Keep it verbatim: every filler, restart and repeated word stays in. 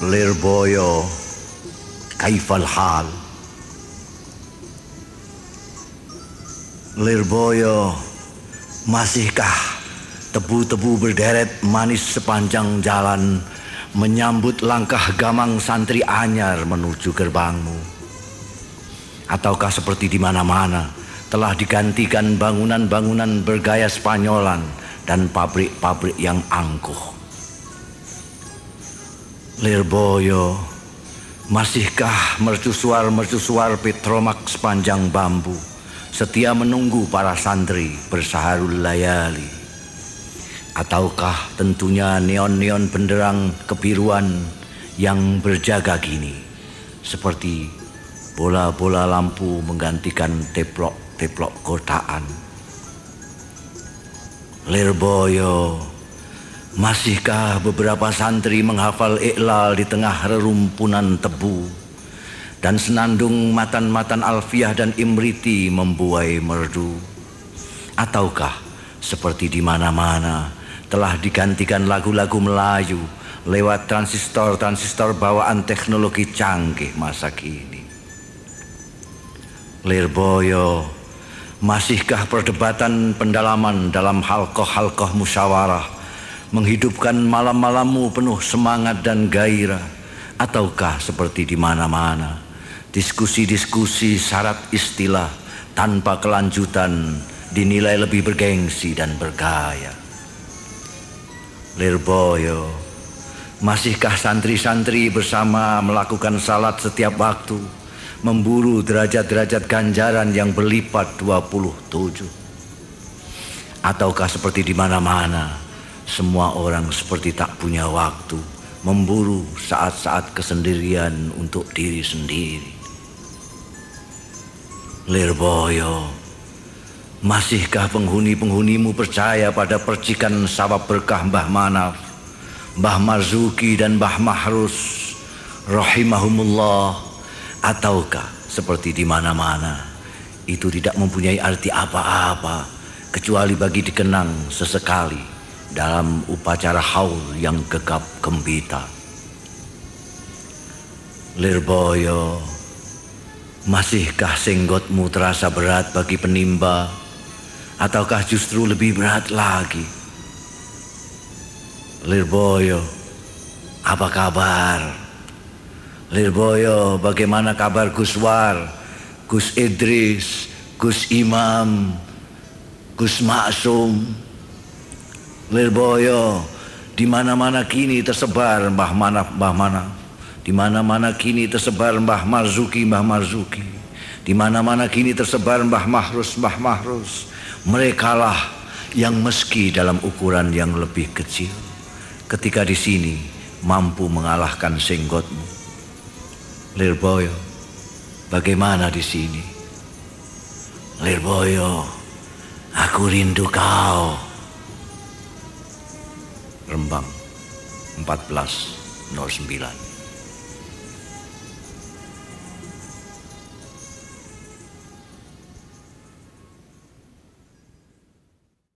Lirboyo, kaifal hal? Lirboyo, masihkah tebu-tebu berderet manis sepanjang jalan menyambut langkah gamang santri anyar menuju gerbangmu? Ataukah seperti di mana-mana telah digantikan bangunan-bangunan bergaya Spanyolan dan pabrik-pabrik yang angkuh? Lirboyo, masihkah mercusuar-mercusuar petromak sepanjang bambu setia menunggu para santri bersaharul layali? Ataukah tentunya neon-neon benderang kebiruan yang berjaga gini seperti bola-bola lampu menggantikan teplok-teplok kotaan? Lirboyo, masihkah beberapa santri menghafal iqlal di tengah rerumpunan tebu dan senandung matan-matan alfiah dan imriti membuai merdu? Ataukah seperti di mana-mana telah digantikan lagu-lagu Melayu lewat transistor-transistor bawaan teknologi canggih masa kini? Lirboyo, masihkah perdebatan pendalaman dalam halqah-halqah musyawarah menghidupkan malam-malammu penuh semangat dan gairah? Ataukah seperti di mana-mana diskusi-diskusi syarat istilah tanpa kelanjutan dinilai lebih bergengsi dan bergaya? Lirboyo, masihkah santri-santri bersama melakukan salat setiap waktu, memburu derajat-derajat ganjaran yang berlipat dua puluh tujuh? Ataukah seperti di mana-mana semua orang seperti tak punya waktu, memburu saat-saat kesendirian untuk diri sendiri? Lirboyo, masihkah penghuni-penghunimu percaya pada percikan sawab berkah Mbah Manaf, Mbah Marzuki dan Mbah Mahrus rahimahumullah? Ataukah seperti di mana-mana itu tidak mempunyai arti apa-apa kecuali bagi dikenang sesekali dalam upacara haul yang gegap gembita? Lirboyo, masihkah senggotmu terasa berat bagi penimba, ataukah justru lebih berat lagi? Lirboyo, apa kabar? Lirboyo, bagaimana kabar Guswar, Gus Idris, Gus Imam, Gus Maksum? Lirboyo, di mana-mana kini tersebar Mbah Manaf, Mbah Manaf. Di mana-mana kini tersebar Mbah Marzuki, Mbah Marzuki. Di mana-mana kini tersebar Mbah Mahrus, Mbah Mahrus. Merekalah yang meski dalam ukuran yang lebih kecil, ketika di sini mampu mengalahkan senggotmu. Lirboyo, bagaimana di sini? Lirboyo, aku rindu kau. Rembang empat belas nol sembilan.